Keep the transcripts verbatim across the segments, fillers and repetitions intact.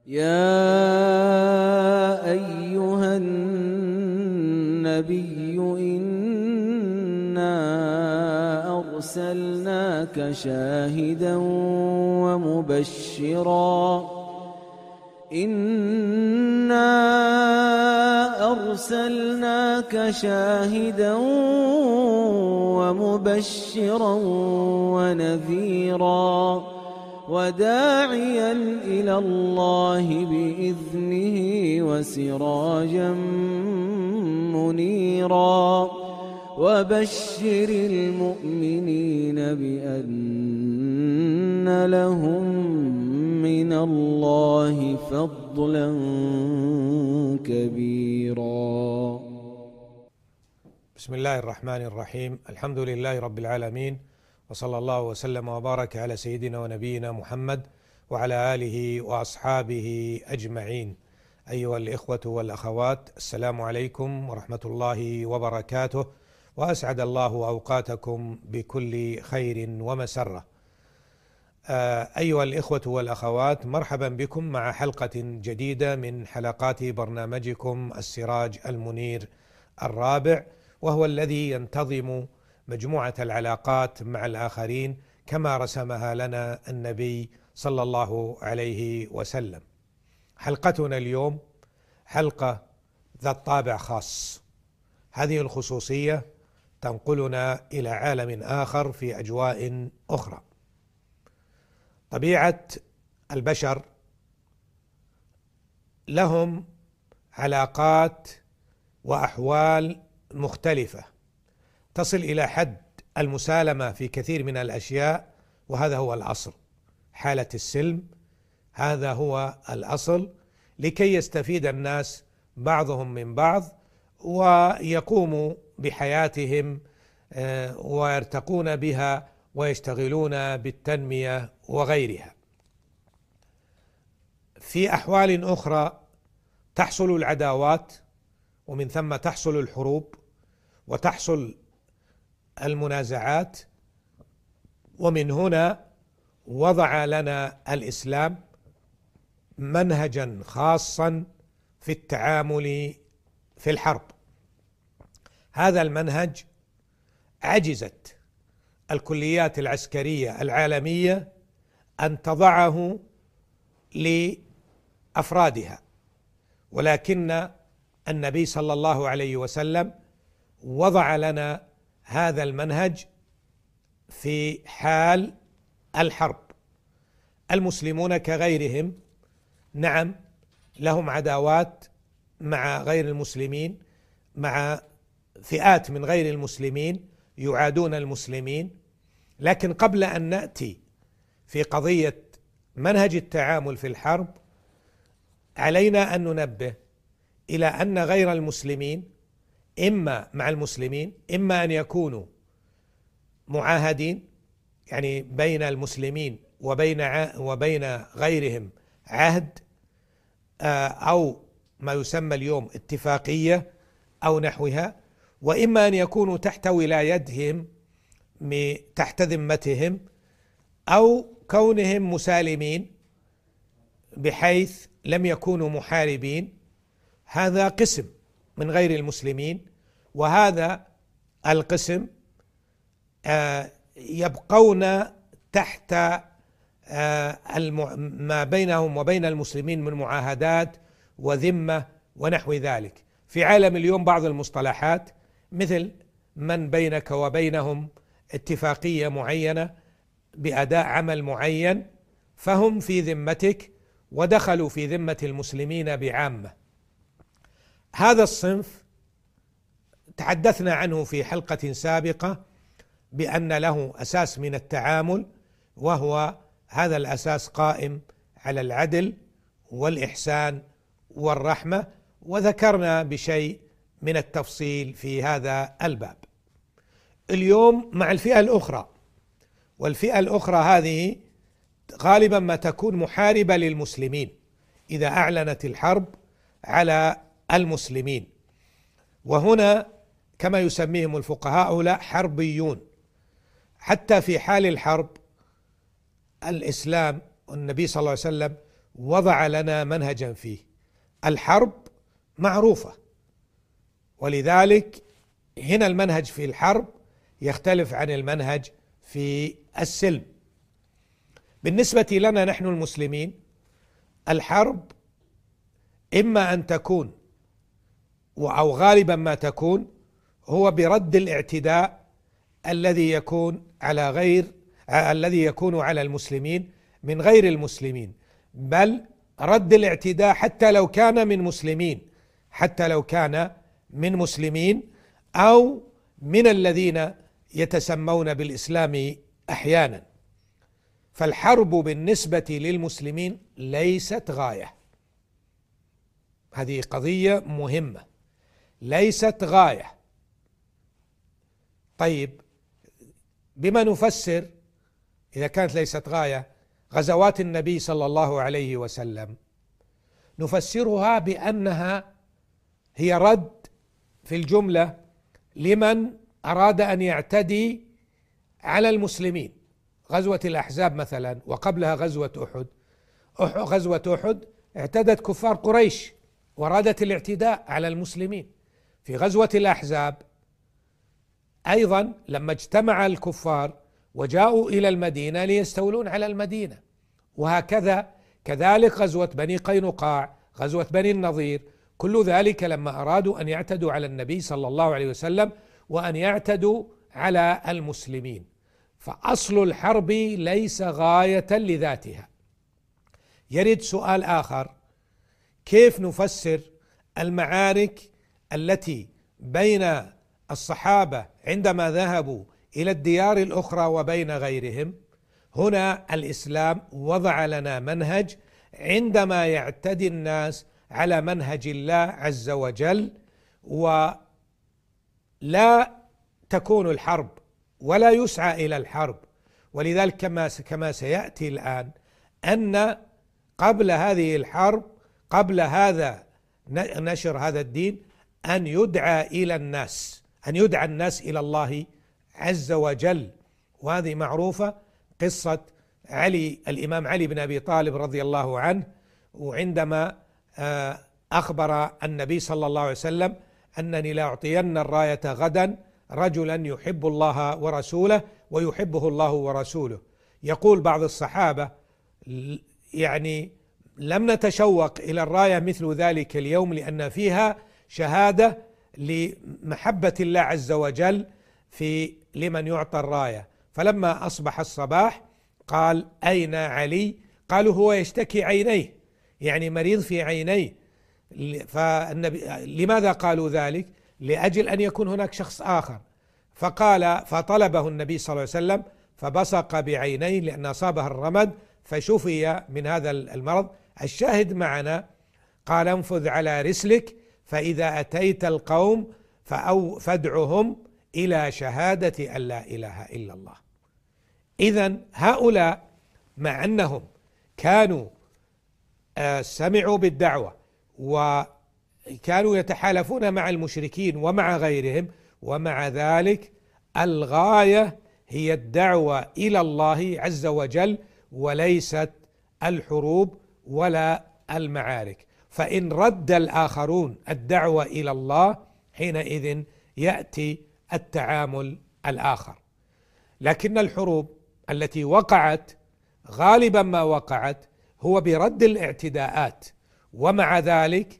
يا أيها النبي إنا أرسلناك شاهدا ومبشرا إنا أرسلناك شاهدا ومبشرا ونذيرا وداعيا إلى الله بإذنه وسراجا منيرا وبشر المؤمنين بأن لهم من الله فضلا كبيرا. بسم الله الرحمن الرحيم. الحمد لله رب العالمين، وصلى الله وسلم وبارك على سيدنا ونبينا محمد وعلى آله وأصحابه أجمعين. أيها الإخوة والأخوات، السلام عليكم ورحمة الله وبركاته، وأسعد الله أوقاتكم بكل خير ومسرة. أيها الإخوة والأخوات، مرحبا بكم مع حلقة جديدة من حلقات برنامجكم السراج المنير الرابع، وهو الذي ينتظم مجموعة العلاقات مع الآخرين كما رسمها لنا النبي صلى الله عليه وسلم. حلقتنا اليوم حلقة ذات طابع خاص. هذه الخصوصية تنقلنا إلى عالم آخر في أجواء أخرى. طبيعة البشر لهم علاقات وأحوال مختلفة تصل إلى حد المسالمة في كثير من الأشياء، وهذا هو الأصل. حالة السلم هذا هو الأصل، لكي يستفيد الناس بعضهم من بعض ويقوموا بحياتهم ويرتقون بها ويشتغلون بالتنمية وغيرها. في أحوال أخرى تحصل العداوات، ومن ثم تحصل الحروب وتحصل المنازعات، ومن هنا وضع لنا الإسلام منهجا خاصا في التعامل في الحرب. هذا المنهج عجزت الكليات العسكرية العالمية أن تضعه لأفرادها، ولكن النبي صلى الله عليه وسلم وضع لنا هذا المنهج في حال الحرب. المسلمون كغيرهم نعم لهم عداوات مع غير المسلمين، مع فئات من غير المسلمين يعادون المسلمين، لكن قبل أن نأتي في قضية منهج التعامل في الحرب علينا أن ننبه إلى أن غير المسلمين إما مع المسلمين إما أن يكونوا معاهدين، يعني بين المسلمين وبين وبين غيرهم عهد أو ما يسمى اليوم اتفاقية أو نحوها، وإما أن يكونوا تحت ولايتهم تحت ذمتهم، أو كونهم مسالمين بحيث لم يكونوا محاربين. هذا قسم من غير المسلمين، وهذا القسم يبقون تحت ما بينهم وبين المسلمين من معاهدات وذمة ونحو ذلك. في عالم اليوم بعض المصطلحات مثل من بينك وبينهم اتفاقية معينة بأداء عمل معين، فهم في ذمتك ودخلوا في ذمة المسلمين بعامة. هذا الصنف تحدثنا عنه في حلقة سابقة بأن له أساس من التعامل، وهو هذا الأساس قائم على العدل والإحسان والرحمة، وذكرنا بشيء من التفصيل في هذا الباب. اليوم مع الفئة الأخرى، والفئة الأخرى هذه غالبا ما تكون محاربة للمسلمين إذا أعلنت الحرب على المسلمين، وهنا كما يسميهم الفقهاء هؤلاء حربيون. حتى في حال الحرب الإسلام والنبي صلى الله عليه وسلم وضع لنا منهجا فيه. الحرب معروفة، ولذلك هنا المنهج في الحرب يختلف عن المنهج في السلم. بالنسبة لنا نحن المسلمين، الحرب إما أن تكون أو غالبا ما تكون هو برد الاعتداء الذي يكون على غير الذي يكون على المسلمين من غير المسلمين، بل رد الاعتداء حتى لو كان من مسلمين حتى لو كان من مسلمين أو من الذين يتسمون بالإسلام أحيانا. فالحرب بالنسبة للمسلمين ليست غاية، هذه قضية مهمة، ليست غاية. طيب، بما نفسر إذا كانت ليست غاية غزوات النبي صلى الله عليه وسلم؟ نفسرها بأنها هي رد في الجملة لمن أراد أن يعتدي على المسلمين. غزوة الأحزاب مثلا، وقبلها غزوة أحد. غزوة أحد اعتدت كفار قريش وأرادت الاعتداء على المسلمين. في غزوة الأحزاب أيضا لما اجتمع الكفار وجاءوا إلى المدينة ليستولون على المدينة، وهكذا كذلك غزوة بني قينقاع، غزوة بني النضير، كل ذلك لما أرادوا أن يعتدوا على النبي صلى الله عليه وسلم وأن يعتدوا على المسلمين. فأصل الحرب ليس غاية لذاتها. يرد سؤال آخر: كيف نفسر المعارك التي بين الصحابة عندما ذهبوا إلى الديار الأخرى وبين غيرهم؟ هنا الإسلام وضع لنا منهج عندما يعتدي الناس على منهج الله عز وجل، ولا تكون الحرب ولا يسعى إلى الحرب. ولذلك كما كما سيأتي الآن أن قبل هذه الحرب، قبل هذا نشر هذا الدين، أن يدعى إلى الناس أن يدعى الناس إلى الله عز وجل. وهذه معروفة قصة علي الإمام علي بن أبي طالب رضي الله عنه، وعندما أخبر النبي صلى الله عليه وسلم أنني لأعطين الراية غدا رجلا يحب الله ورسوله ويحبه الله ورسوله. يقول بعض الصحابة: يعني لم نتشوق إلى الراية مثل ذلك اليوم، لأن فيها شهادة لمحبة الله عز وجل في لمن يعطى الراية. فلما أصبح الصباح قال: أين علي؟ قالوا: هو يشتكي عينيه، يعني مريض في عينيه. فالنبي لماذا قالوا ذلك؟ لأجل أن يكون هناك شخص آخر. فقال فطلبه النبي صلى الله عليه وسلم فبصق بعينيه لأن أصابه الرمد فشفي من هذا المرض. الشاهد معنا: قال: انفذ على رسلك فإذا أتيت القوم فأو فادعهم إلى شهادة أن لا إله إلا الله. إذن هؤلاء مع أنهم كانوا سمعوا بالدعوة وكانوا يتحالفون مع المشركين ومع غيرهم، ومع ذلك الغاية هي الدعوة إلى الله عز وجل وليست الحروب ولا المعارك. فإن رد الآخرون الدعوة إلى الله حينئذ يأتي التعامل الآخر. لكن الحروب التي وقعت غالبا ما وقعت هو برد الاعتداءات، ومع ذلك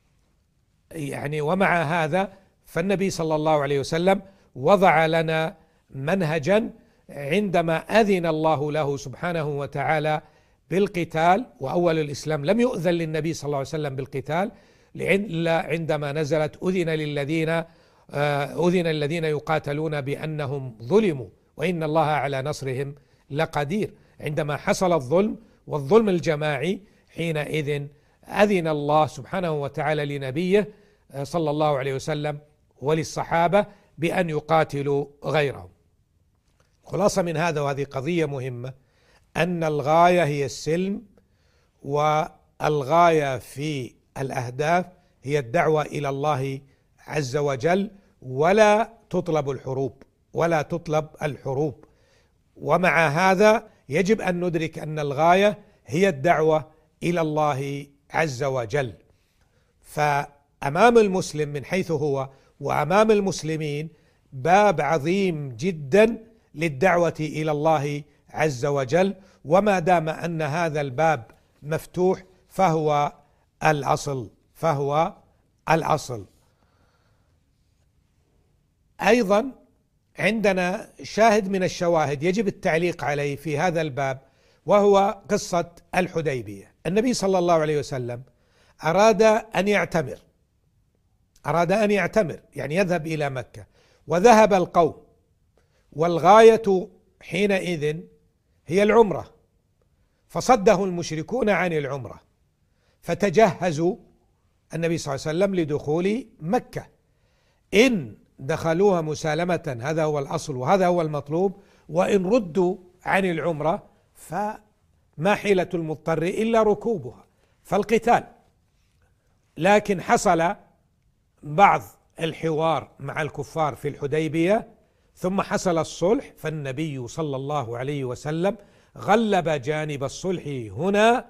يعني ومع هذا فالنبي صلى الله عليه وسلم وضع لنا منهجا عندما أذن الله له سبحانه وتعالى بالقتال. وأول الإسلام لم يؤذن للنبي صلى الله عليه وسلم بالقتال إلا عندما نزلت أذن للذين أذن الذين يقاتلون بأنهم ظلموا وإن الله على نصرهم لقدير. عندما حصل الظلم والظلم الجماعي حينئذ أذن الله سبحانه وتعالى لنبيه صلى الله عليه وسلم وللصحابة بأن يقاتلوا غيرهم. خلاصة من هذا، وهذه قضية مهمة، أن الغاية هي السلم، والغاية في الأهداف هي الدعوة إلى الله عز وجل، ولا تطلب الحروب ولا تطلب الحروب. ومع هذا يجب أن ندرك أن الغاية هي الدعوة إلى الله عز وجل. فأمام المسلم من حيث هو وأمام المسلمين باب عظيم جدا للدعوة إلى الله عز وجل، وما دام أن هذا الباب مفتوح فهو الأصل فهو الأصل. أيضا عندنا شاهد من الشواهد يجب التعليق عليه في هذا الباب، وهو قصة الحديبية. النبي صلى الله عليه وسلم أراد أن يعتمر أراد أن يعتمر يعني يذهب إلى مكة، وذهب القوم، والغاية حينئذ هي العمرة، فصده المشركون عن العمرة، فتجهزوا النبي صلى الله عليه وسلم لدخول مكة. إن دخلوها مسالمة هذا هو الأصل وهذا هو المطلوب، وإن ردوا عن العمرة فما حيلة المضطر إلا ركوبها، فالقتال. لكن حصل بعض الحوار مع الكفار في الحديبية، ثم حصل الصلح، فالنبي صلى الله عليه وسلم غلب جانب الصلح هنا،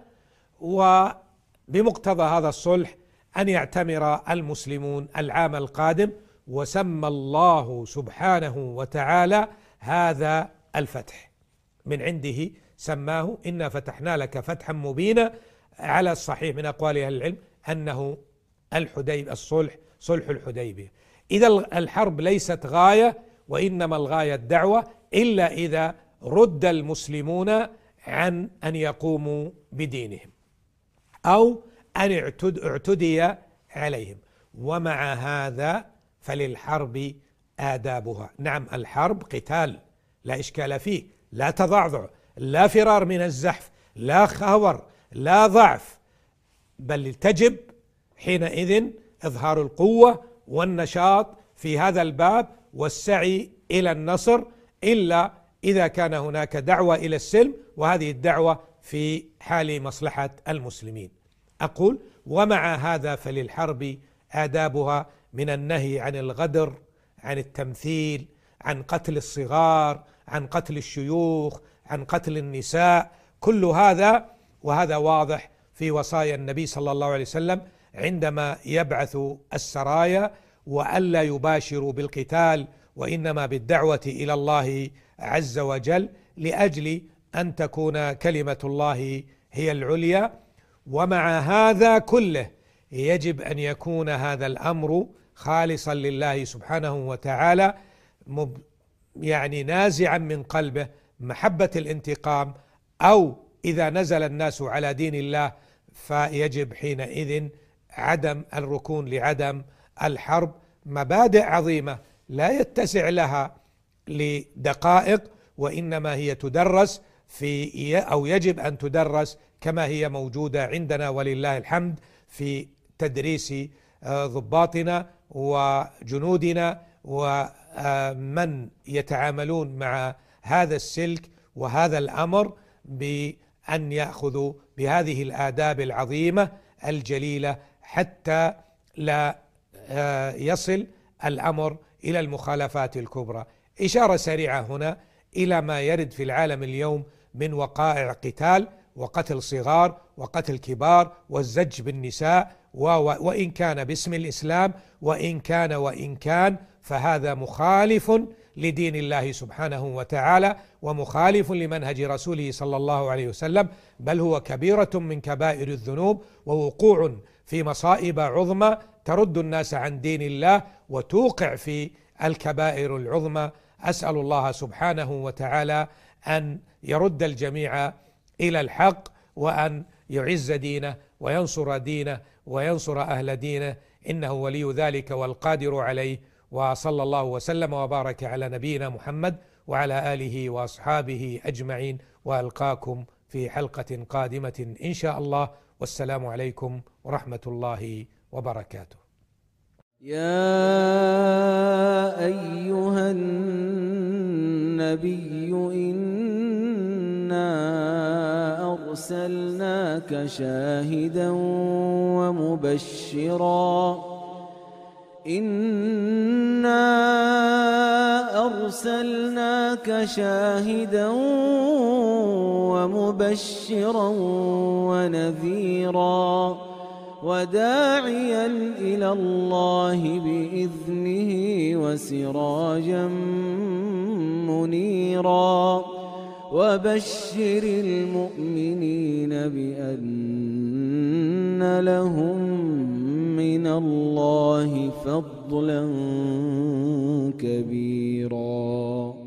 وبمقتضى هذا الصلح أن يعتمر المسلمون العام القادم، وسمى الله سبحانه وتعالى هذا الفتح من عنده، سماه إنا فتحنا لك فتحا مبينا، على الصحيح من أقوال أهل العلم أنه الحديب الصلح صلح الحديبية. إذا الحرب ليست غاية، وإنما الغاية الدعوة، إلا إذا رد المسلمون عن أن يقوموا بدينهم أو أن اعتدي عليهم. ومع هذا فللحرب آدابها. نعم، الحرب قتال لا إشكال فيه، لا تضعضع، لا فرار من الزحف، لا خور، لا ضعف، بل تجب حينئذ إظهار القوة والنشاط في هذا الباب والسعي إلى النصر، إلا إذا كان هناك دعوة إلى السلم، وهذه الدعوة في حال مصلحة المسلمين. أقول ومع هذا فللحرب آدابها، من النهي عن الغدر، عن التمثيل، عن قتل الصغار، عن قتل الشيوخ، عن قتل النساء، كل هذا، وهذا واضح في وصايا النبي صلى الله عليه وسلم عندما يبعث السرايا، وألا يباشروا بالقتال وإنما بالدعوة إلى الله عز وجل، لأجل أن تكون كلمة الله هي العليا. ومع هذا كله يجب أن يكون هذا الأمر خالصا لله سبحانه وتعالى، يعني نازعا من قلبه محبة الانتقام، أو إذا نزل الناس على دين الله فيجب حينئذ عدم الركون لعدم الحرب. مبادئ عظيمة لا يتسع لها لدقائق، وإنما هي تدرس في أو يجب أن تدرس كما هي موجودة عندنا ولله الحمد في تدريس ضباطنا وجنودنا ومن يتعاملون مع هذا السلك وهذا الأمر، بأن يأخذوا بهذه الآداب العظيمة الجليلة حتى لا يصل الأمر إلى المخالفات الكبرى. إشارة سريعة هنا إلى ما يرد في العالم اليوم من وقائع قتال وقتل صغار وقتل كبار والزج بالنساء، وإن كان باسم الإسلام، وإن كان وإن كان فهذا مخالف لدين الله سبحانه وتعالى، ومخالف لمنهج رسوله صلى الله عليه وسلم، بل هو كبيرة من كبائر الذنوب، ووقوع في مصائب عظمى ترد الناس عن دين الله وتوقع في الكبائر العظمى. أسأل الله سبحانه وتعالى أن يرد الجميع إلى الحق، وأن يعز دينه وينصر دينه وينصر أهل دينه، إنه ولي ذلك والقادر عليه. وصلى الله وسلم وبارك على نبينا محمد وعلى آله وأصحابه أجمعين، وألقاكم في حلقة قادمة إن شاء الله، والسلام عليكم ورحمة الله وبركاته. يا أيها النبي إنا أرسلناك شاهدا ومبشرا إنا أرسلناك شاهدا ومبشرا ونذيرا وداعيا إلى الله بإذنه وسراجا منيرا وبشر المؤمنين بأن لهم من الله فضلا كبيرا.